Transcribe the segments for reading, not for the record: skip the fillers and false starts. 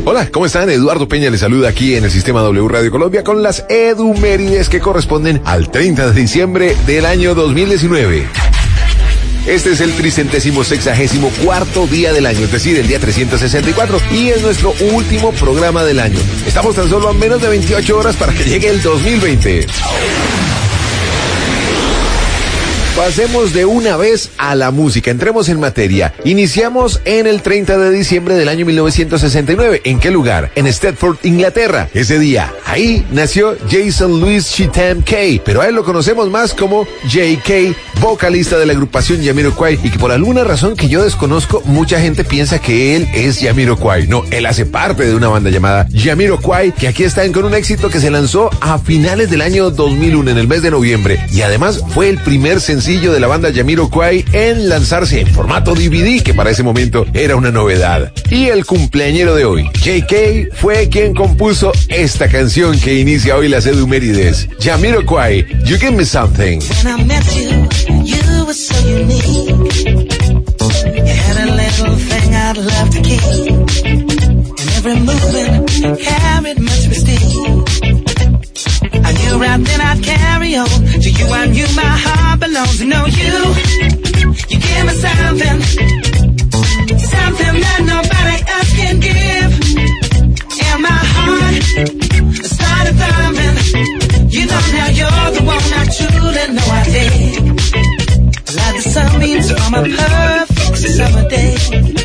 Hola, ¿cómo están? Eduardo Peña les saluda aquí en el Sistema W Radio Colombia con las edumérides que corresponden al 30 de diciembre del año 2019. Este es el 364º día del año, es decir, el día 364, y es nuestro último programa del año. Estamos tan solo a menos de 28 horas para que llegue el 2020. Pasemos de una vez a la música, entremos en materia. Iniciamos en el 30 de diciembre del año 1969. ¿En qué lugar? En Stratford, Inglaterra. Ese día, ahí nació Jason Louis Cheatham Kay, pero a él lo conocemos más como J.K., vocalista de la agrupación Jamiroquai, y que por alguna razón que yo desconozco, mucha gente piensa que él es Jamiroquai. No, él hace parte de una banda llamada Jamiroquai, que aquí están con un éxito que se lanzó a finales del año 2001, en el mes de noviembre, y además fue el primer sencillo de la banda Jamiroquai en lanzarse en formato DVD, que para ese momento era una novedad. Y el cumpleañero de hoy, J.K., fue quien compuso esta canción que inicia hoy las edumérides. Jamiroquai, You Give Me Something. When I met you, you were so unique. You had a little thing I'd love to keep. And every movement carried much mystique. I knew right then I'd carry on. To you I knew my heart belongs. To know you give me something, something that nobody else can give. And my heart started thumping. You know now you're the one I truly know I dig. Like the sunbeams from a perfect summer day.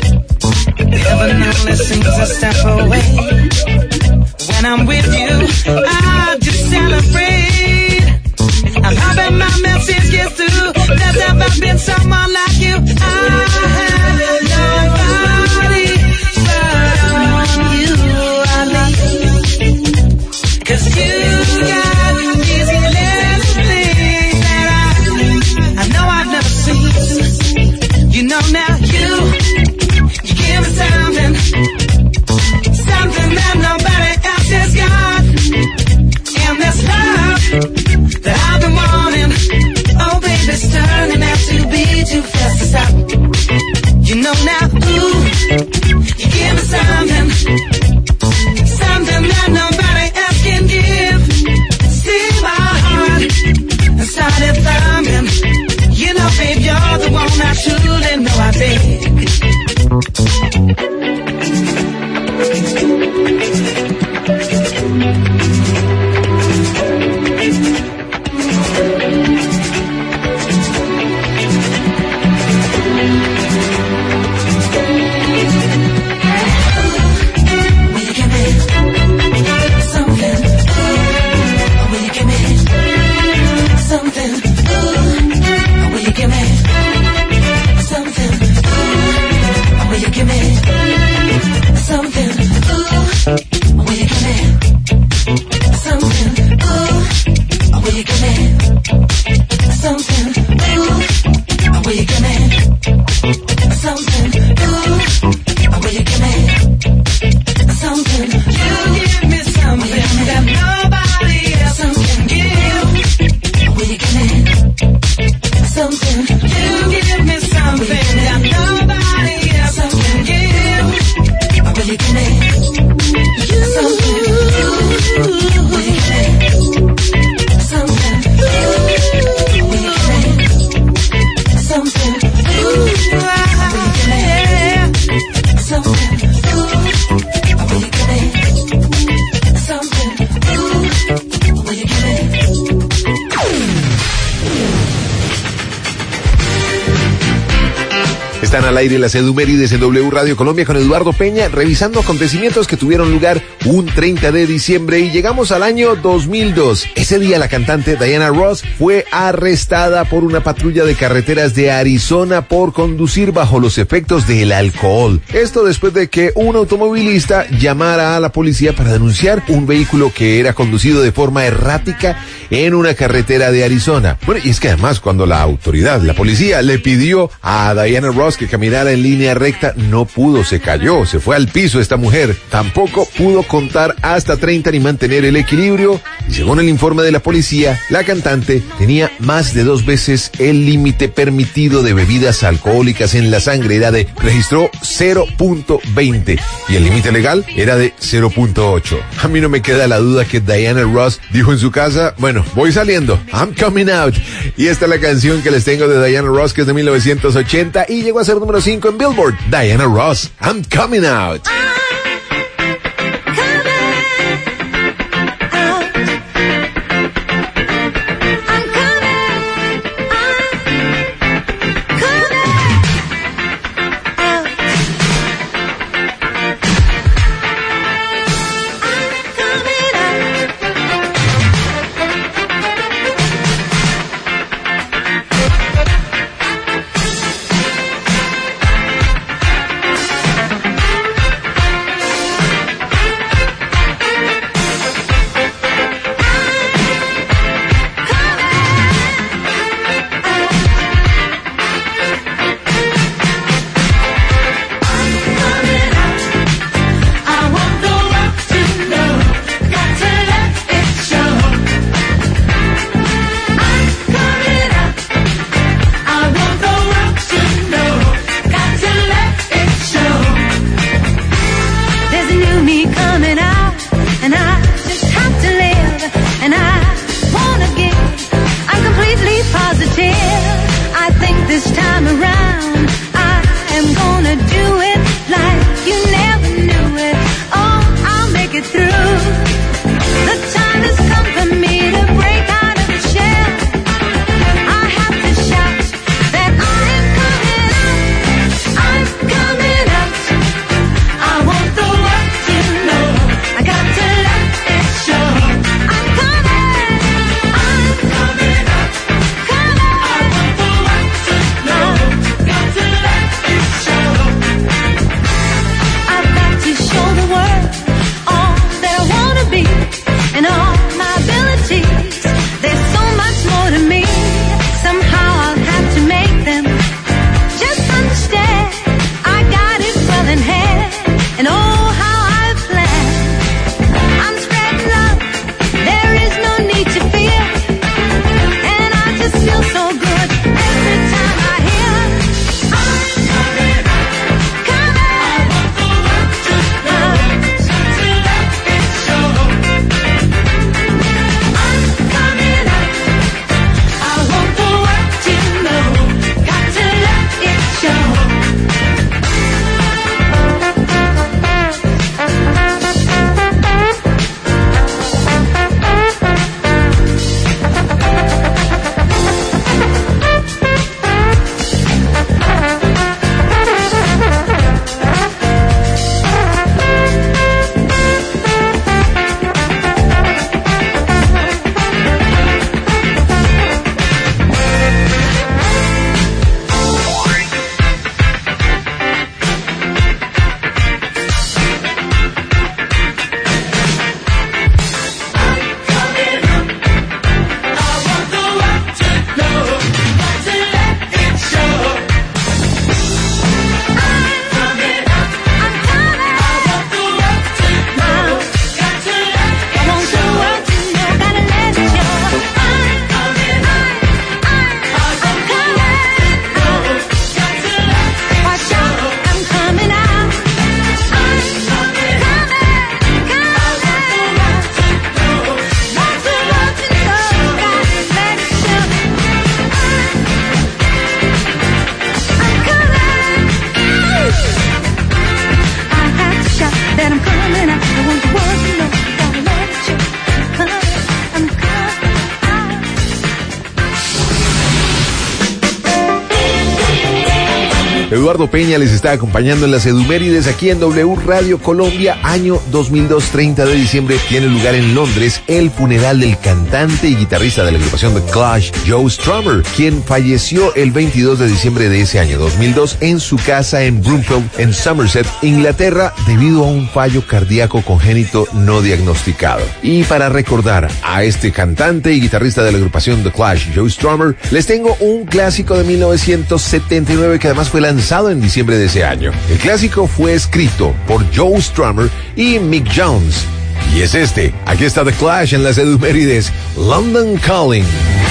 Heaven only seems a step away. When I'm with you, I just celebrate. I'm hoping my message gets through. There's never been someone like you. I have nobody but on you I lean. 'Cause you got these little things that I know I've never seen. You know now you give me something, something that nobody else has got. And this love that I've been wanting, oh baby, it's turning out to be too fast to stop. You know now, ooh, you give me something, something that nobody else can give. See my heart and started thumping. You know, babe, you're the one I truly know I dig. Están al aire las edumérides en W Radio Colombia con Eduardo Peña, revisando acontecimientos que tuvieron lugar un 30 de diciembre y llegamos al año 2002. Ese día la cantante Diana Ross fue arrestada por una patrulla de carreteras de Arizona por conducir bajo los efectos del alcohol. Esto después de que un automovilista llamara a la policía para denunciar un vehículo que era conducido de forma errática en una carretera de Arizona. Bueno, y es que además cuando la policía le pidió a Diana Ross que caminara en línea recta, no pudo, se cayó, se fue al piso esta mujer. Tampoco pudo contar hasta 30 ni mantener el equilibrio Y según el informe de la policía, la cantante tenía más de 2 veces el límite permitido de bebidas alcohólicas en la sangre. Registró 0.20 y el límite legal era de 0.8. A mí no me queda la duda que Diana Ross dijo en su casa, bueno, voy saliendo, I'm coming out. Y esta es la canción que les tengo de Diana Ross, que es de 1980 y llegó a ser número 5 en Billboard. Diana Ross, I'm coming out. Eduardo Peña les está acompañando en las Edumérides aquí en W Radio Colombia, año 2002, 30 de diciembre. Tiene lugar en Londres el funeral del cantante y guitarrista de la agrupación The Clash, Joe Strummer, quien falleció el 22 de diciembre de ese año 2002 en su casa en Broomfield, en Somerset, Inglaterra, debido a un fallo cardíaco congénito no diagnosticado. Y para recordar a este cantante y guitarrista de la agrupación The Clash, Joe Strummer, les tengo un clásico de 1979 que además fue lanzado en diciembre de ese año. El clásico fue escrito por Joe Strummer y Mick Jones Y es este. Aquí está The Clash en las Edumérides, London Calling.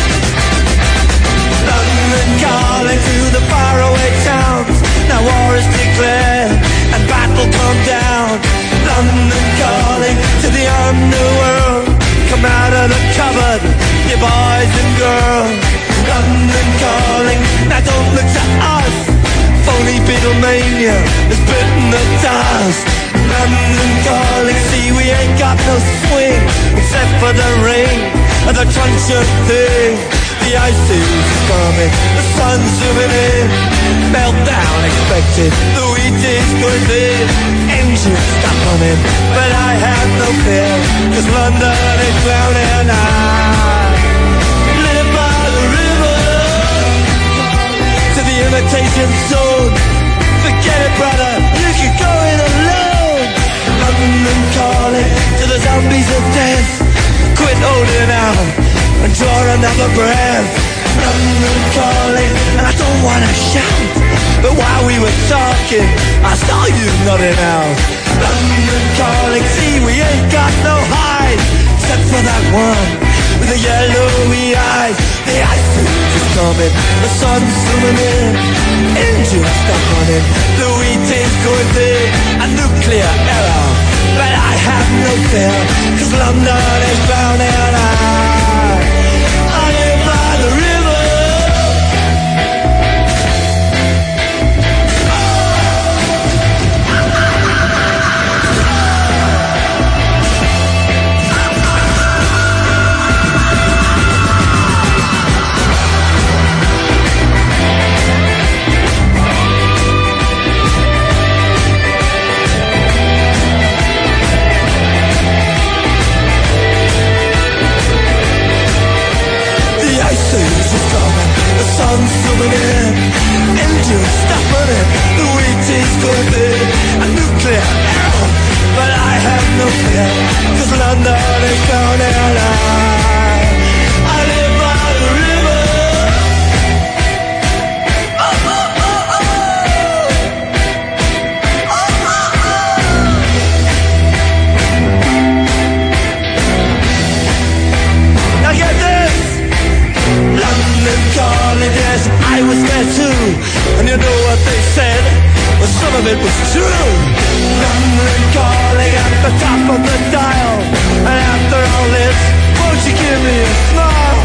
London calling to the faraway towns. Now war is declared and battle come down. London calling to the underworld. Come out of the cupboard, you boys and girls. London calling, now don't look to us. Phony Beatlemania has bitten the dust. London calling, see we ain't got no swing except for the ring and the truncheon thing. The ice is coming, the sun's zooming in. Meltdown expected, the wheat is going in. Engines stop running, but I have no fear, 'cause London is drowning. I live by the river to the imitation zone. Forget it, brother, you can go it alone. London calling to the zombies of death. Quit holding out and draw another breath. London calling, and I don't wanna shout, but while we were talking, I saw you nodding out. London calling, see we ain't got no hide, except for that one with the yellowy eyes. The ice is coming, the sun's zooming in. Engines stop running, the wheat is going thick. A nuclear error, but I have no fear, 'cause London is drowning. I live by the river. Sun's zooming in, engines stop running, the wheat is going in. A nuclear error, but I have no fear, 'cause London is drowning. I live by the river. Oh, oh, oh, oh. Oh, oh, oh. Now get this. London calling, yes, I was there too. And you know what they said? Well, some of it was true. London calling at the top of the dial. And after all this, won't you give me a smile?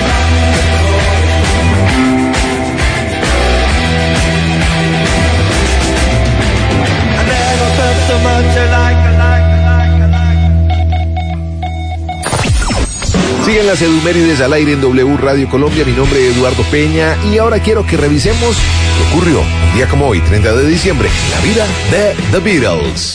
I never felt so much alike. Siguen las Edumérides al aire en W Radio Colombia. Mi nombre es Eduardo Peña y ahora quiero que revisemos qué ocurrió un día como hoy, 30 de diciembre, en la vida de The Beatles.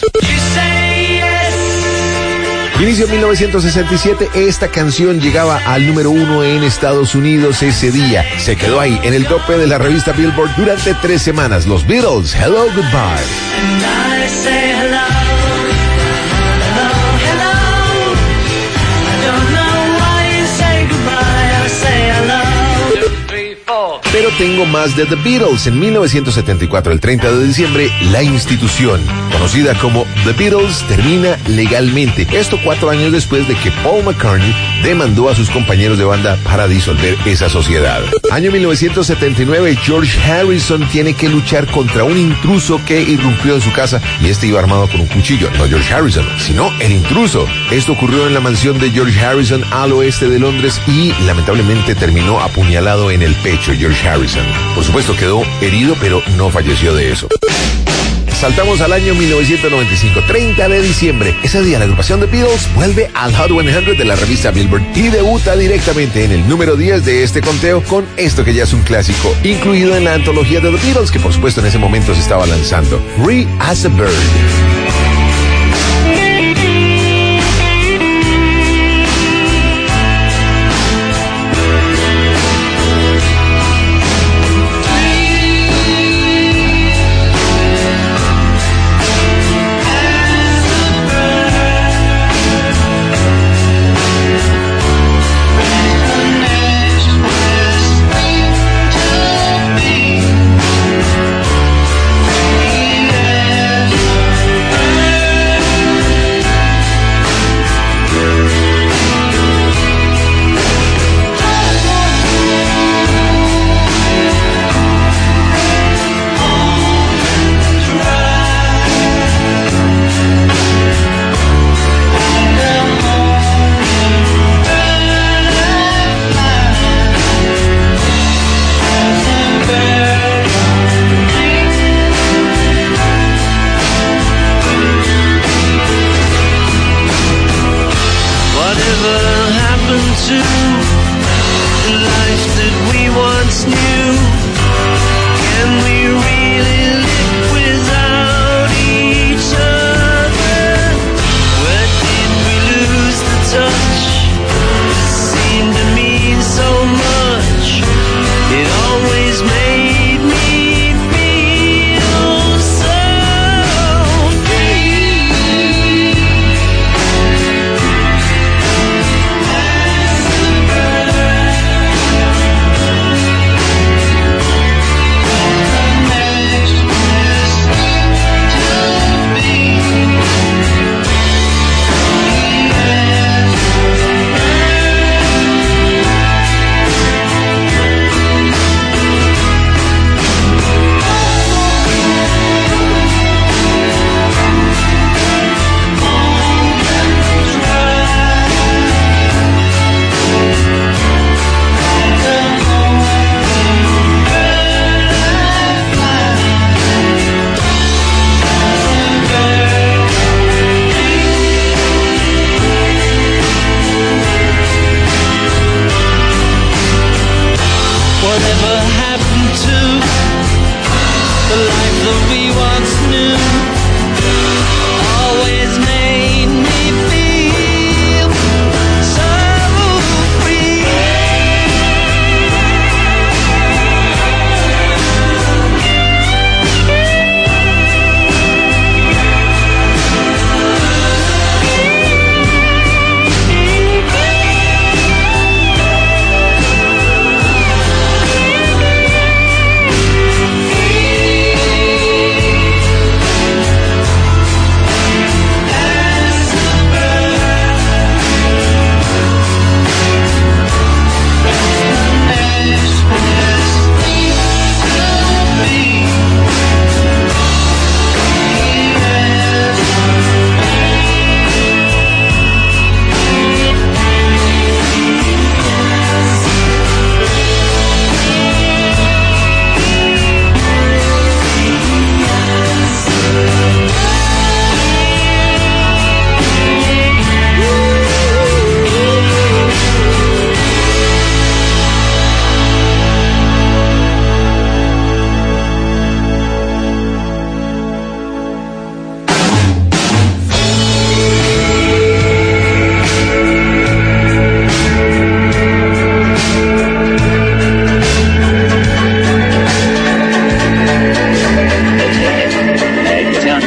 Inicio 1967, esta canción llegaba al número 1 en Estados Unidos ese día. Se quedó ahí, en el tope de la revista Billboard durante 3 semanas. Los Beatles, Hello, Goodbye. And I say hello, hello, hello. I don't know why you say goodbye, I say hello. 2, 3, 4. Pero tengo más de The Beatles. En 1974, el 30 de diciembre, la institución, conocida como The Beatles, termina legalmente. Esto 4 años después de que Paul McCartney demandó a sus compañeros de banda para disolver esa sociedad. Año 1979, George Harrison tiene que luchar contra un intruso que irrumpió en su casa y este iba armado con un cuchillo. No George Harrison, sino el intruso. Esto ocurrió en la mansión de George Harrison al oeste de Londres y lamentablemente terminó apuñalado en el pecho George Harrison. Por supuesto quedó herido, pero no falleció de eso. Saltamos al año 1995, 30 de diciembre. Ese día la agrupación de Beatles vuelve al Hot 100 de la revista Billboard y debuta directamente en el número 10 de este conteo con esto que ya es un clásico, incluido en la antología de The Beatles, que por supuesto en ese momento se estaba lanzando. Free as a Bird.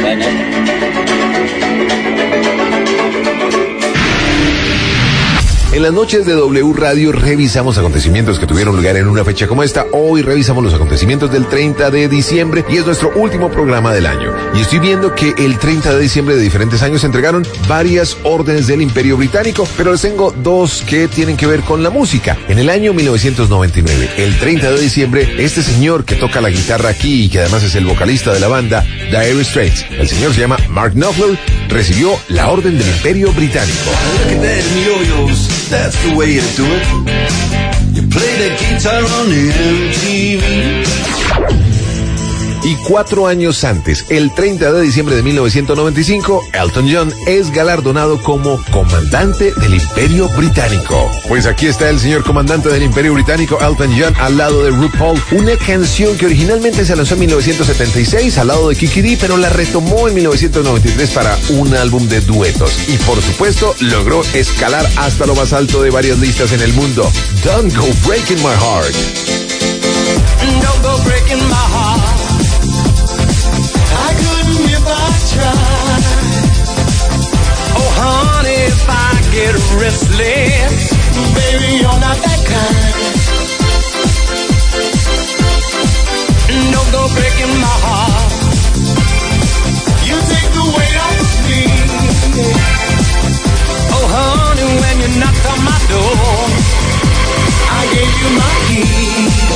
En las noches de W Radio revisamos acontecimientos que tuvieron lugar en una fecha como esta. Hoy revisamos los acontecimientos del 30 de diciembre y es nuestro último programa del año. Y estoy viendo que el 30 de diciembre de diferentes años se entregaron varias órdenes del Imperio Británico, pero les tengo dos que tienen que ver con la música. En el año 1999, el 30 de diciembre, este señor que toca la guitarra aquí y que además es el vocalista de la banda, Dire Straits, el señor se llama Mark Knopfler, recibió la orden del Imperio Británico. That's the way to do it. You play the guitar on MTV. Y 4 años antes, el 30 de diciembre de 1995, Elton John es galardonado como comandante del Imperio Británico. Pues aquí está el señor comandante del Imperio Británico, Elton John, al lado de RuPaul, una canción que originalmente se lanzó en 1976 al lado de Kiki Dee, pero la retomó en 1993 para un álbum de duetos. Y por supuesto, logró escalar hasta lo más alto de varias listas en el mundo. Don't Go Breaking My Heart. Don't go breaking my heart. I couldn't if I tried. Oh, honey, if I get restless, baby, you're not that kind. Don't go breaking my heart. You take the weight off me. Oh, honey, when you knocked on my door, I gave you my key.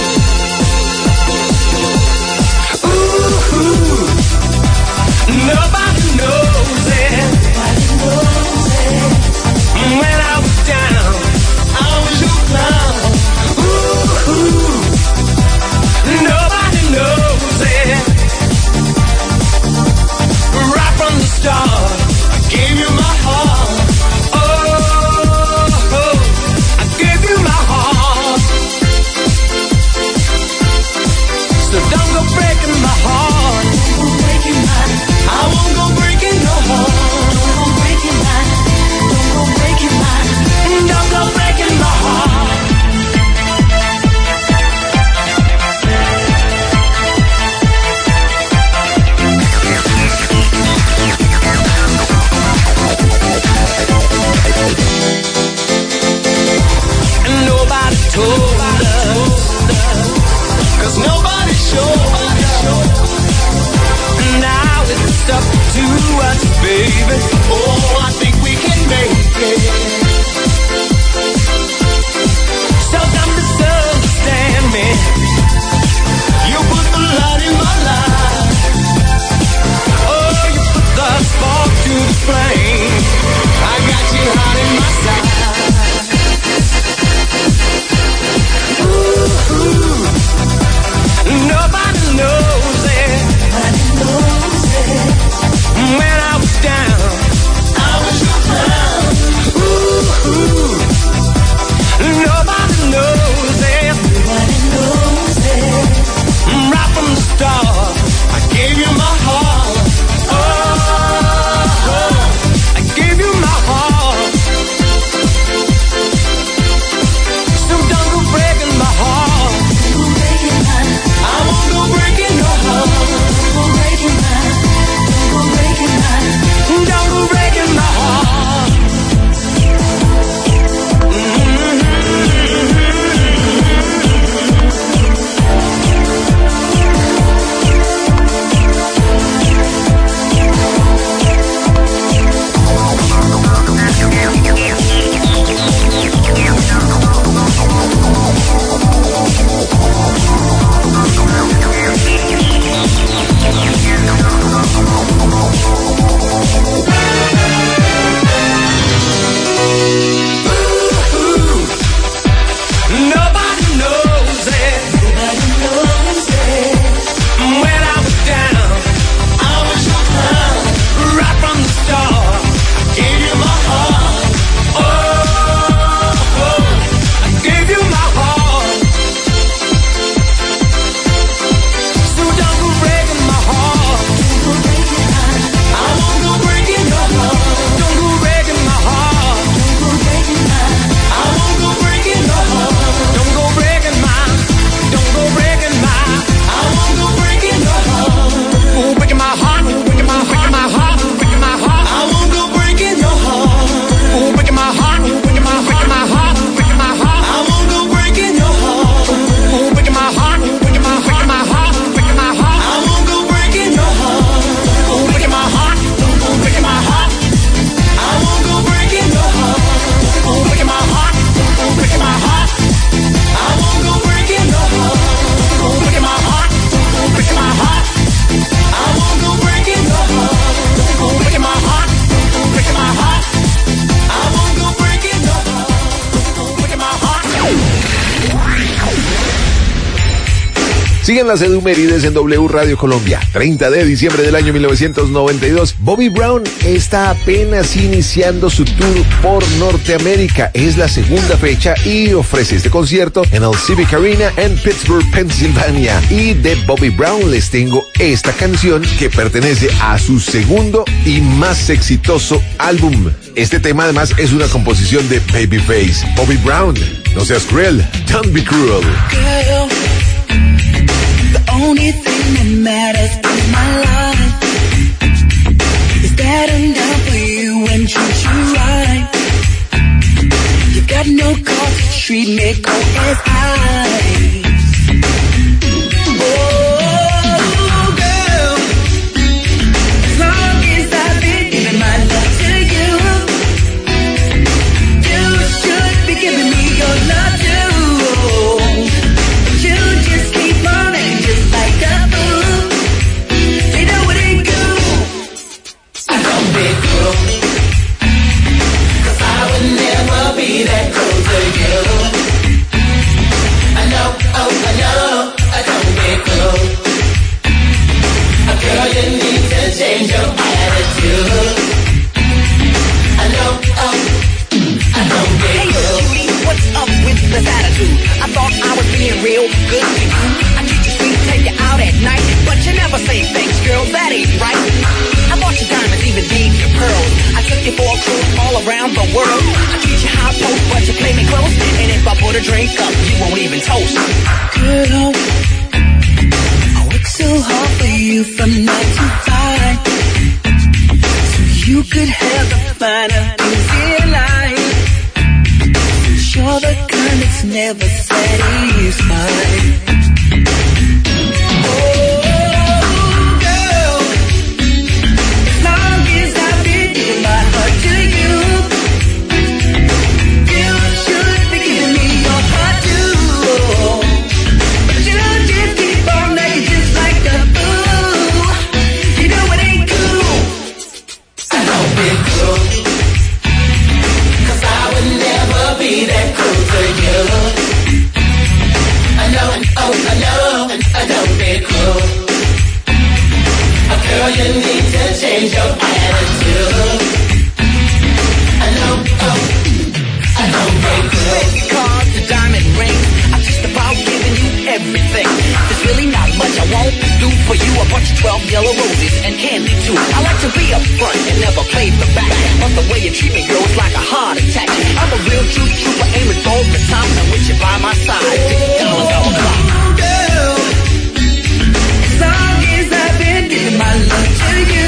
Siguen las Edumérides en W Radio Colombia. 30 de diciembre del año 1992. Bobby Brown está apenas iniciando su tour por Norteamérica. Es la segunda fecha y ofrece este concierto en el Civic Arena en Pittsburgh, Pensilvania. Y de Bobby Brown les tengo esta canción que pertenece a su segundo y más exitoso álbum. Este tema además es una composición de Babyface. Bobby Brown, no seas cruel, don't be cruel. Girl, the only thing that matters in my life is that I'm down for you and treat you right. You got no cause to treat me cold as ice. Oh, girl, as long as I've been giving my love to you, you should be giving me your love too. You just keep on acting just like a fool. You know it ain't cool. I don't be cruel, 'cause I would never be that cruel to you. I know, oh, I know, I don't be cruel. Girl, you need to change your attitude. I know, oh, I don't be cruel. Hey, yo, cutie, what's up with this attitude? I thought I was being real good to you. I treat you sweet, take you out at night, but you never say thanks, girl, that ain't right. I bought you diamonds, even beads your pearls. I took you for a cruise all around the world. I treat you high post, but you play me close. And if I put a drink up, you won't even toast. Girl, I work so hard for you from 9 to 5, so you could have the finer things in life. You're the kind that's never satisfied. Oh, girl, as long as I've been giving my heart to you, you should be giving me your heart too. But you just keep on acting just like a fool. You know it ain't cool. I don't be cruel, 'cause I would never be that cruel to you. I know, oh, I know, I don't be cruel. Girl, you need to change your attitude. I know, oh, I don't be cruel. Cars, the diamond ring, I'm just about giving you everything. There's really not much I won't do for you. I bought you 12 yellow roses and candy too. I like to be up front and never play the back, but the way you treat me, girl, it's like a heart attack. I'm a real true trooper, aiming for the top, and with you by my side, $50 on the clock. Girl, as long as I've been giving my love to you,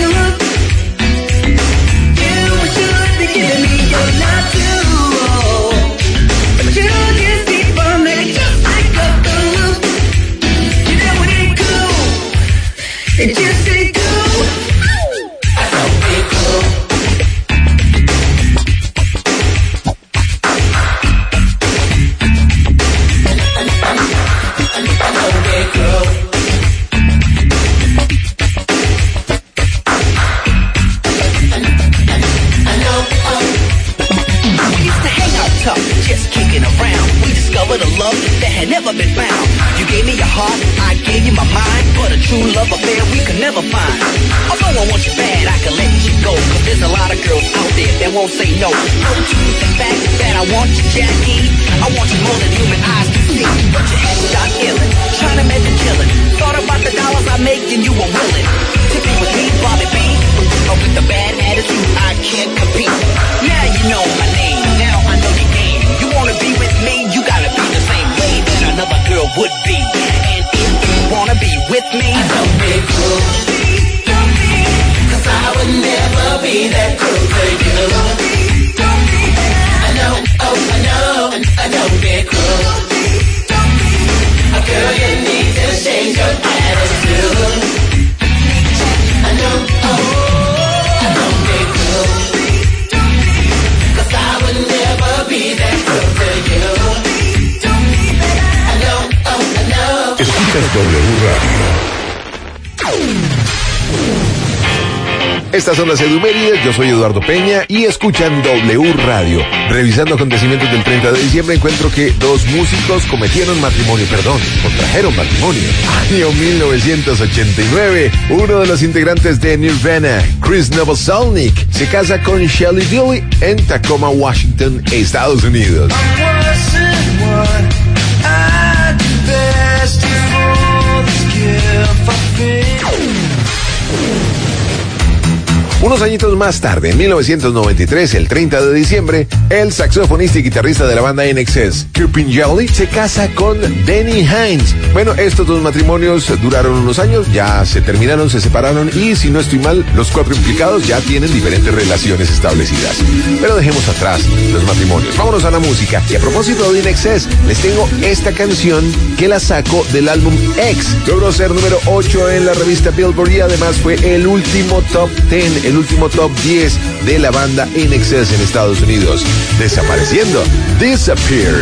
you should be giving me your love too. But you just keep on making just like a fool. You know it ain't cool. It just ain't cool. I don't be cool. Just kicking around, we discovered a love that had never been found. You gave me your heart, I gave you my mind, but a true love affair we could never find. Although I want you bad, I can let you go, 'cause there's a lot of girls out there that won't say no. No to the fact that I want you, Jackie. I want you more than human eyes can see. But your head shot illin', trying to make a killin'. Thought about the dollars I make and you were willing to be with me, Bobby B. But with the bad attitude, I can't compete. Now you know my name, now I know your game. You wanna be with me, you gotta be the same way that another girl would be. And if you wanna be with me, don't be cruel. Don't be, 'cause I would never be that cruel to you. Don't be, I know, oh, I know, I don't be cruel. Don't be, girl, you need to change your attitude. I know, oh, I don't Estas son las Edumérides, yo soy Eduardo Peña y escuchan W Radio. Revisando acontecimientos del 30 de diciembre encuentro que dos músicos contrajeron matrimonio. Año 1989, uno de los integrantes de Nirvana, Chris Novoselic, se casa con Shelley Dilley en Tacoma, Washington, Estados Unidos. Unos añitos más tarde, en 1993, el 30 de diciembre, el saxofonista y guitarrista de la banda INXS, Kirk Pingelly, se casa con Denny Hines. Bueno, estos dos matrimonios duraron unos años, ya se terminaron, se separaron y, si no estoy mal, los cuatro implicados ya tienen diferentes relaciones establecidas. Pero dejemos atrás los matrimonios. Vámonos a la música. Y a propósito de INXS, les tengo esta canción que la saco del álbum X. Logró ser número 8 en la revista Billboard y además fue el último top 10, el último top 10 de la banda INXS en Estados Unidos. Desapareciendo. Disappear.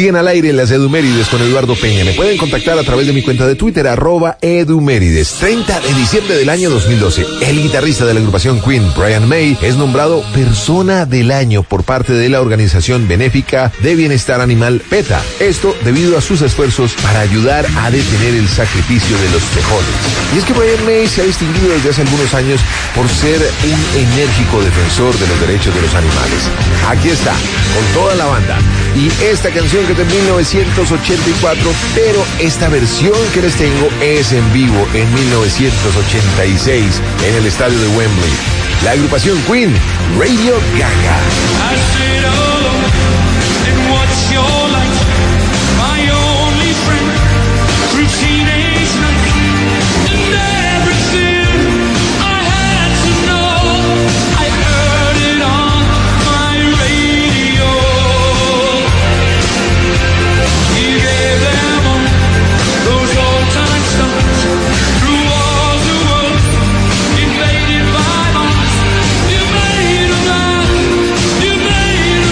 Siguen al aire las Edumérides con Eduardo Peña. Me pueden contactar a través de mi cuenta de Twitter, @Edumérides. 30 de diciembre del año 2012. El guitarrista de la agrupación Queen, Brian May, es nombrado Persona del Año por parte de la organización benéfica de bienestar animal PETA. Esto debido a sus esfuerzos para ayudar a detener el sacrificio de los tejones. Y es que Brian May se ha distinguido desde hace algunos años por ser un enérgico defensor de los derechos de los animales. Aquí está, con toda la banda. Y esta canción que es de 1984, pero esta versión que les tengo es en vivo en 1986 en el estadio de Wembley. La agrupación Queen, Radio Gaga. You made a man.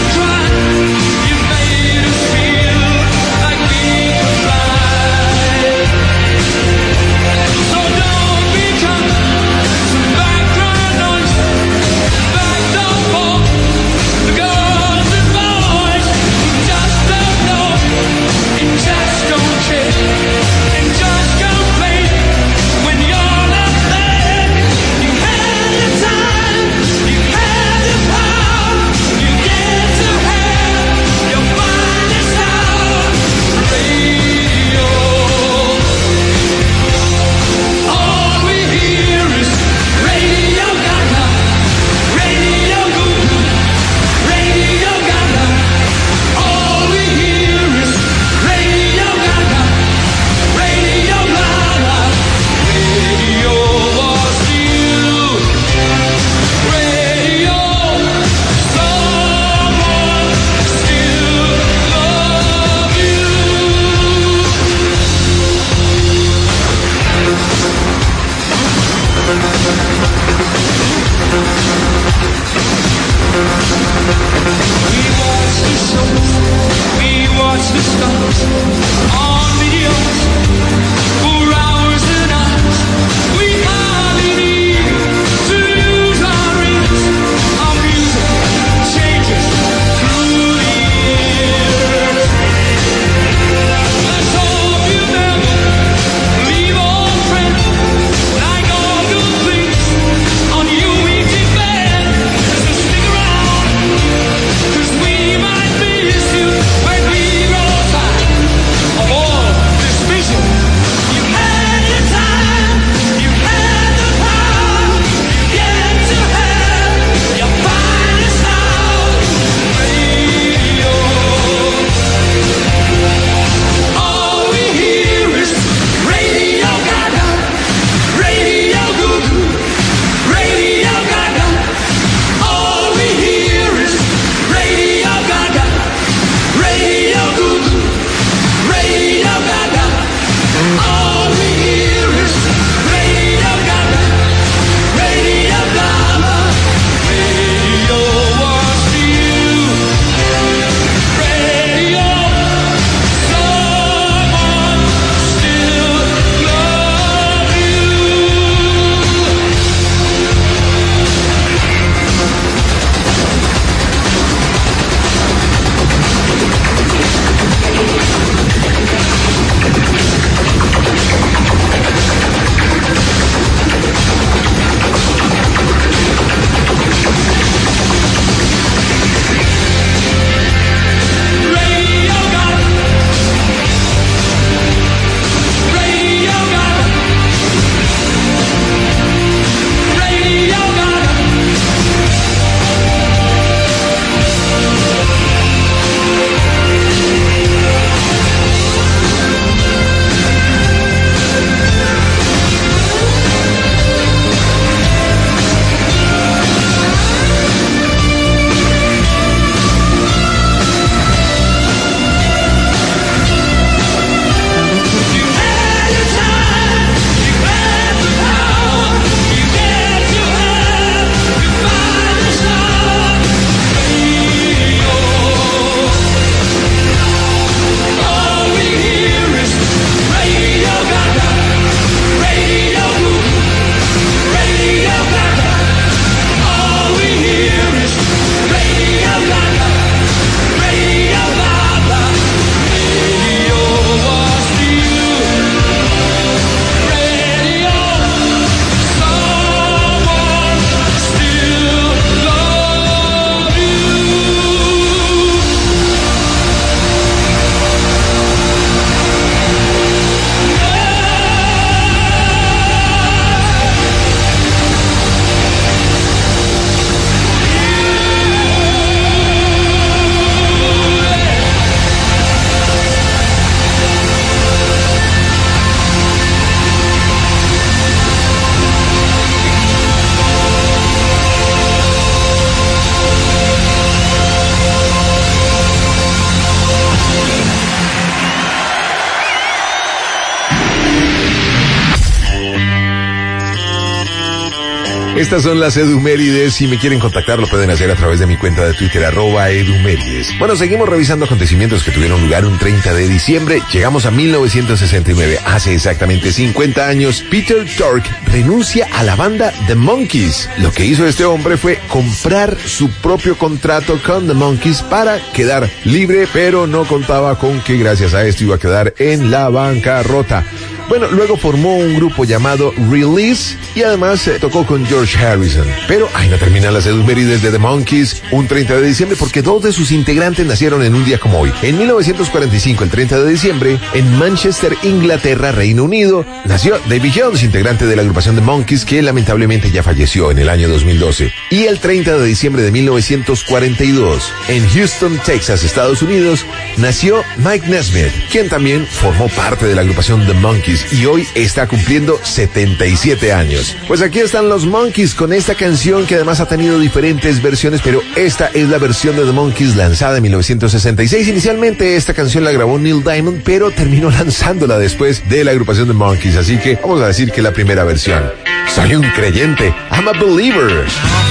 Estas son las Edumérides. Si me quieren contactar, lo pueden hacer a través de mi cuenta de Twitter, @Edumérides. Bueno, seguimos revisando acontecimientos que tuvieron lugar un 30 de diciembre. Llegamos a 1969. Hace exactamente 50 años, Peter Tork renuncia a la banda The Monkees. Lo que hizo este hombre fue comprar su propio contrato con The Monkees para quedar libre, pero no contaba con que gracias a esto iba a quedar en la bancarrota. Bueno, luego formó un grupo llamado Release y además tocó con George Harrison. Pero ahí no terminan las Edumérides de The Monkees un 30 de diciembre porque dos de sus integrantes nacieron en un día como hoy. En 1945, el 30 de diciembre, en Manchester, Inglaterra, Reino Unido, nació Davy Jones, integrante de la agrupación The Monkees, que lamentablemente ya falleció en el año 2012. Y el 30 de diciembre de 1942, en Houston, Texas, Estados Unidos, nació Mike Nesmith, quien también formó parte de la agrupación The Monkees y hoy está cumpliendo 77 años. Pues aquí están los Monkees con esta canción que además ha tenido diferentes versiones, pero esta es la versión de The Monkees lanzada en 1966. Inicialmente esta canción la grabó Neil Diamond, pero terminó lanzándola después de la agrupación The Monkees, así que vamos a decir que la primera versión. Soy un creyente, I'm a believer.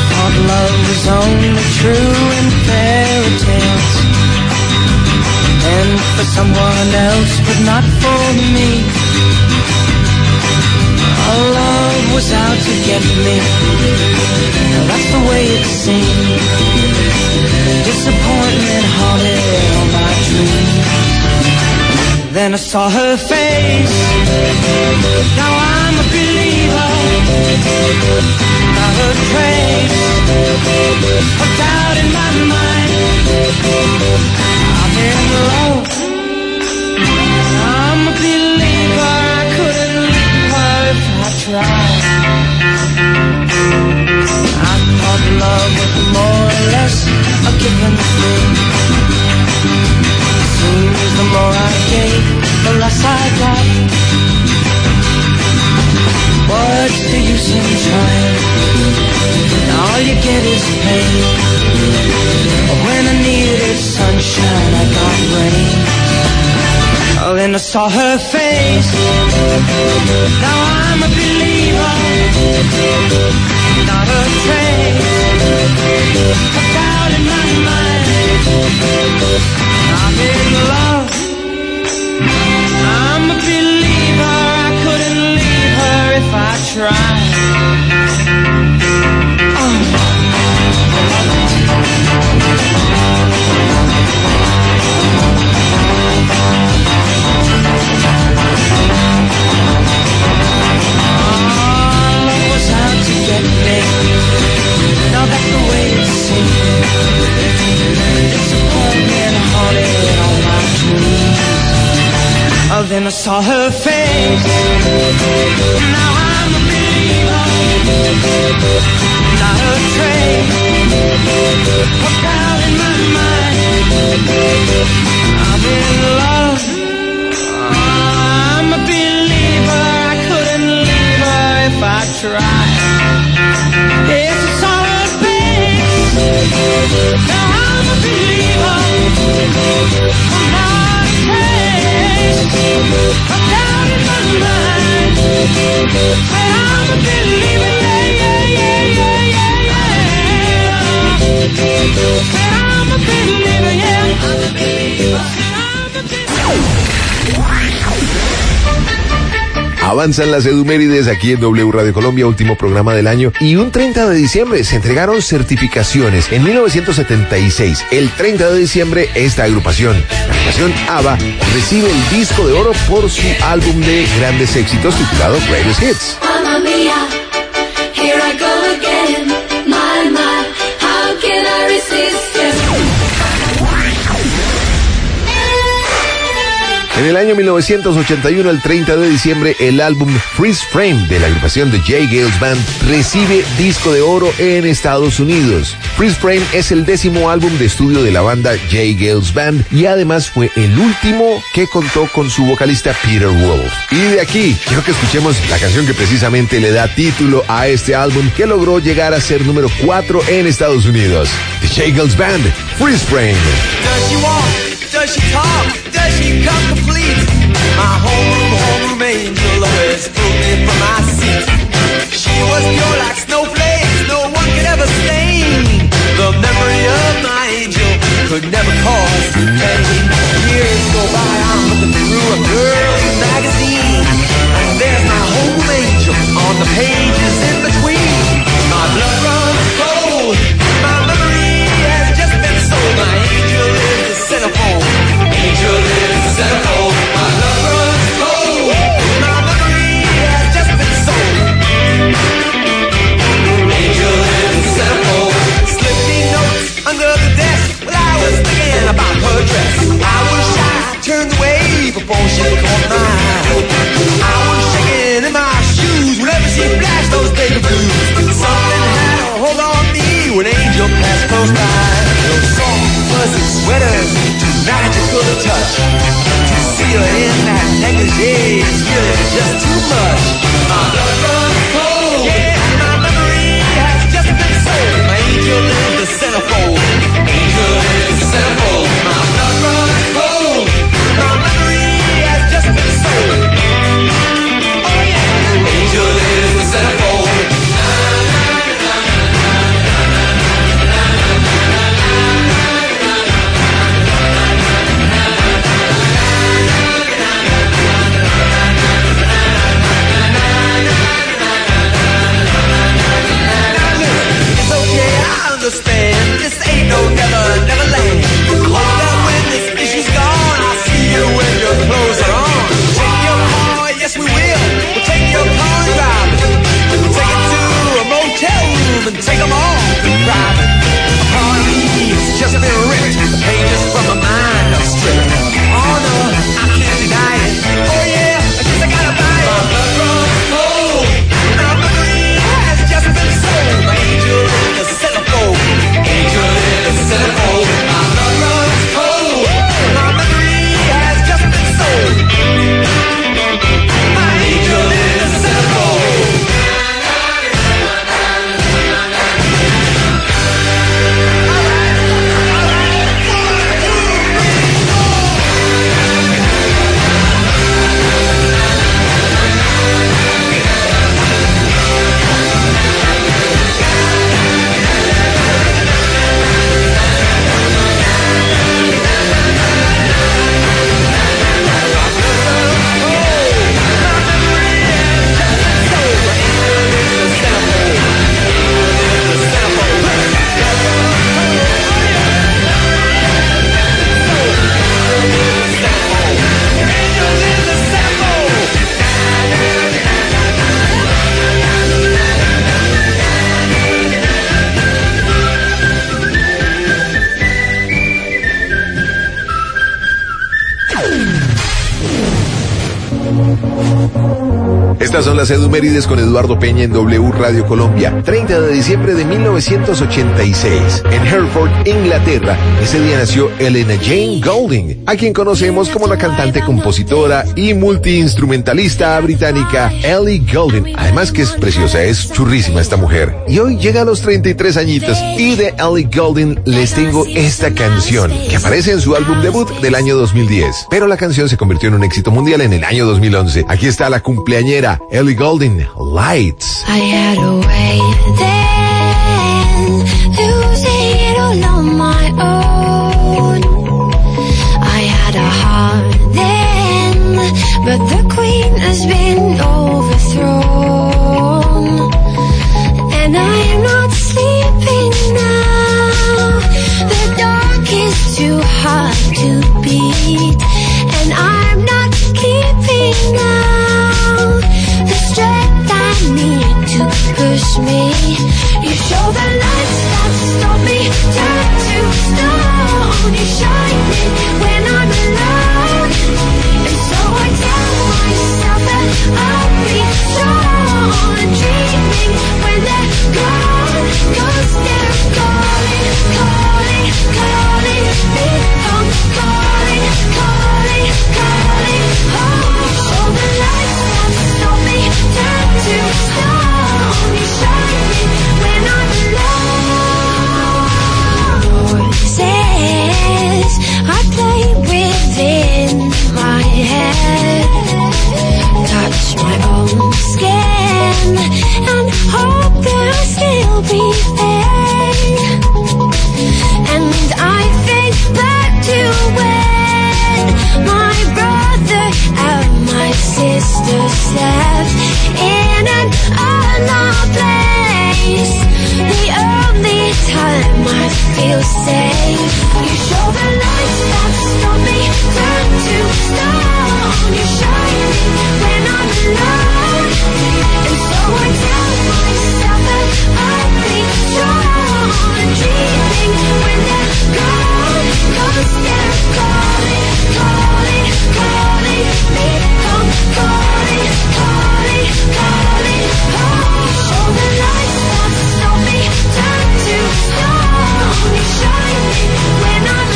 And for someone else, but not for me. Our love was out to get me. Now that's the way it seemed. Disappointment haunted all my dreams. Then I saw her face. Now I'm a believer. Not a trace of doubt in my mind. I'm in love. I'm a believer. I couldn't leave her if I tried. I thought love was more or less a given thing. Seems the more I gave, the less I got. What's the use in trying? All you get is pain. When I needed sunshine, I got rain. Oh, then I saw her face. Now I'm a believer. Not a trace of doubt in my mind. I'm in love. I'm a believer. I couldn't leave her if I tried. Now that's the way it seemed. Disappointment haunted all my dreams. Oh, then I saw her face. Now I'm a believer. Not a trace of doubt in my mind. I'm in love. I'm a believer. I couldn't leave her if I tried. If I saw her face, now I'm a believer. I'm not a trace of doubt in my mind. But I'm a believer, yeah, yeah, yeah, yeah, yeah, yeah. But I'm a believer, yeah, I'm a believer. I'm a believer. Avanzan las Edumérides aquí en W Radio Colombia, último programa del año. Y un 30 de diciembre se entregaron certificaciones. En 1976, el 30 de diciembre, esta agrupación, la agrupación ABBA, recibe el disco de oro por su álbum de grandes éxitos titulado Greatest Hits. Mamma mia, here I go again. My, how can I resist you? En el año 1981, el 30 de diciembre, el álbum Freeze Frame de la agrupación de J. Geils Band recibe disco de oro en Estados Unidos. Freeze Frame es el 10º álbum de estudio de la banda J. Geils Band y además fue el último que contó con su vocalista Peter Wolf. Y de aquí, quiero que escuchemos la canción que precisamente le da título a este álbum que logró llegar a ser número 4 en Estados Unidos. The J. Geils Band, Freeze Frame. Does she walk? Does she talk? Does she come complete? My homeroom angel always pulled me from my seat. She was pure like snowflake. could never cause pain. Years go by, I'm looking through a girl's magazine, and there's my home angel on the pages in between. My blood runs cold, my memory has just been sold. My angel is the centerfold, angel is the centerfold. My blood runs cold, my memory has just been sold. Angel is the centerfold. Slip me notes under the desk while I was thinking about her dress. I was shy, turned away before she caught my eye. I was shaking in my shoes whenever she flashed those baby blues. Something had a hold on me when Angel passed close by. Those soft, fuzzy sweaters, too magical to touch. To see her in that negligee is really just too much. My blood runs cold, yeah, my memory has just been sold. My angel is the centerfold, angel is the centerfold. My blood runs cold, my memory has just been sold. Oh yeah, angel is the centerfold. Understand, this ain't no never land. I hope that when this issue's gone, I'll see you when your clothes are on. Take your car, yes we will. We'll take your car and drive it. We'll take it to a motel room and take them all in private. A part of me has just been ripped, the pages from my mind are stripped. Oh no, I can't deny it. Oh yeah, I guess I gotta buy it. My blood runs cold, my memory has just been sold. My angel is the centerfold, angel is the centerfold. My blood runs cold, my memory has just been sold. My angel is the centerfold. Estas son las Edumérides con Eduardo Peña en W Radio Colombia. 30 de diciembre de 1986. En Hereford, Inglaterra, ese día nació Elena Jane Goulding, a quien conocemos como la cantante, compositora y multiinstrumentalista británica Ellie Goulding. Además que es preciosa, es churrísima esta mujer. Y hoy llega a los 33 añitos. Y de Ellie Goulding les tengo esta canción, que aparece en su álbum debut del año 2010. Pero la canción se convirtió en un éxito mundial en el año 2011. Aquí está la cumpleañera Ellie Goulding, Lights. I had a way then, losing it all on my own. I had a heart then, but the queen has been overthrown. And I am not sleeping now, the dark is too hard to beat. And I'm not keeping now the strength I need to push me. You show the lights that stop me, turn to stone. You shine me when I'm alone, and so I tell myself that I'll be strong. And dreaming when they're gone, 'cause they're calling, calling, calling me home, calling, calling, calling home. You show the lights that stop me, turn to stone. You shine me when I'm alone. Voices are feel safe. You show the lights that stop me, turn to stone. You shine me when I'm alone, and so I tell myself that I'll be strong. And dreaming when they're gone, 'cause they're calling, calling, calling me home, calling, calling, calling home. You show the lights that stop me, turn to stone. You shine me when I'm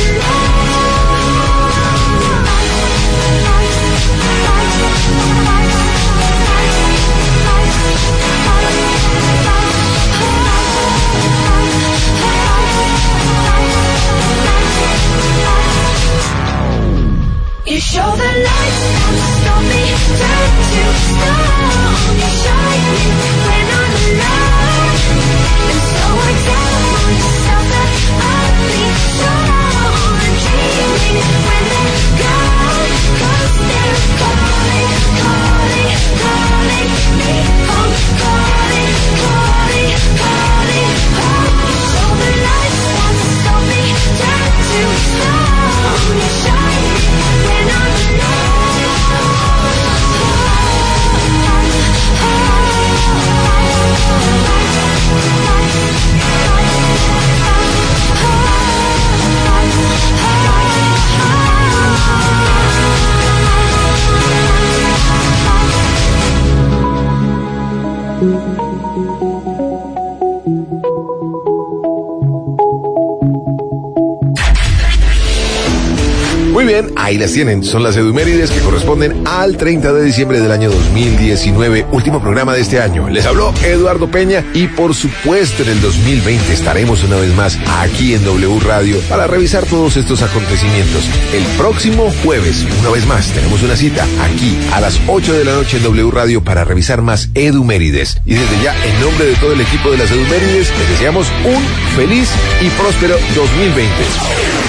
You show the lights that stop me, turn to stone. You shine me when I'm alone, and so I tell myself that I'll be strong. And dreaming when they're gone, 'cause they're calling, calling, calling me home, calling, calling, calling home. You show the lights that stop me, turn to stone. You shine me when I'm Muy bien, ahí las tienen. Son las edumérides que corresponden al 30 de diciembre del año 2019, último programa de este año. Les habló Eduardo Peña y por supuesto en el 2020 estaremos una vez más aquí en W Radio para revisar todos estos acontecimientos. El próximo jueves, una vez más, tenemos una cita aquí a las 8 de la noche en W Radio para revisar más edumérides. Y desde ya, en nombre de todo el equipo de las edumérides, les deseamos un feliz y próspero 2020.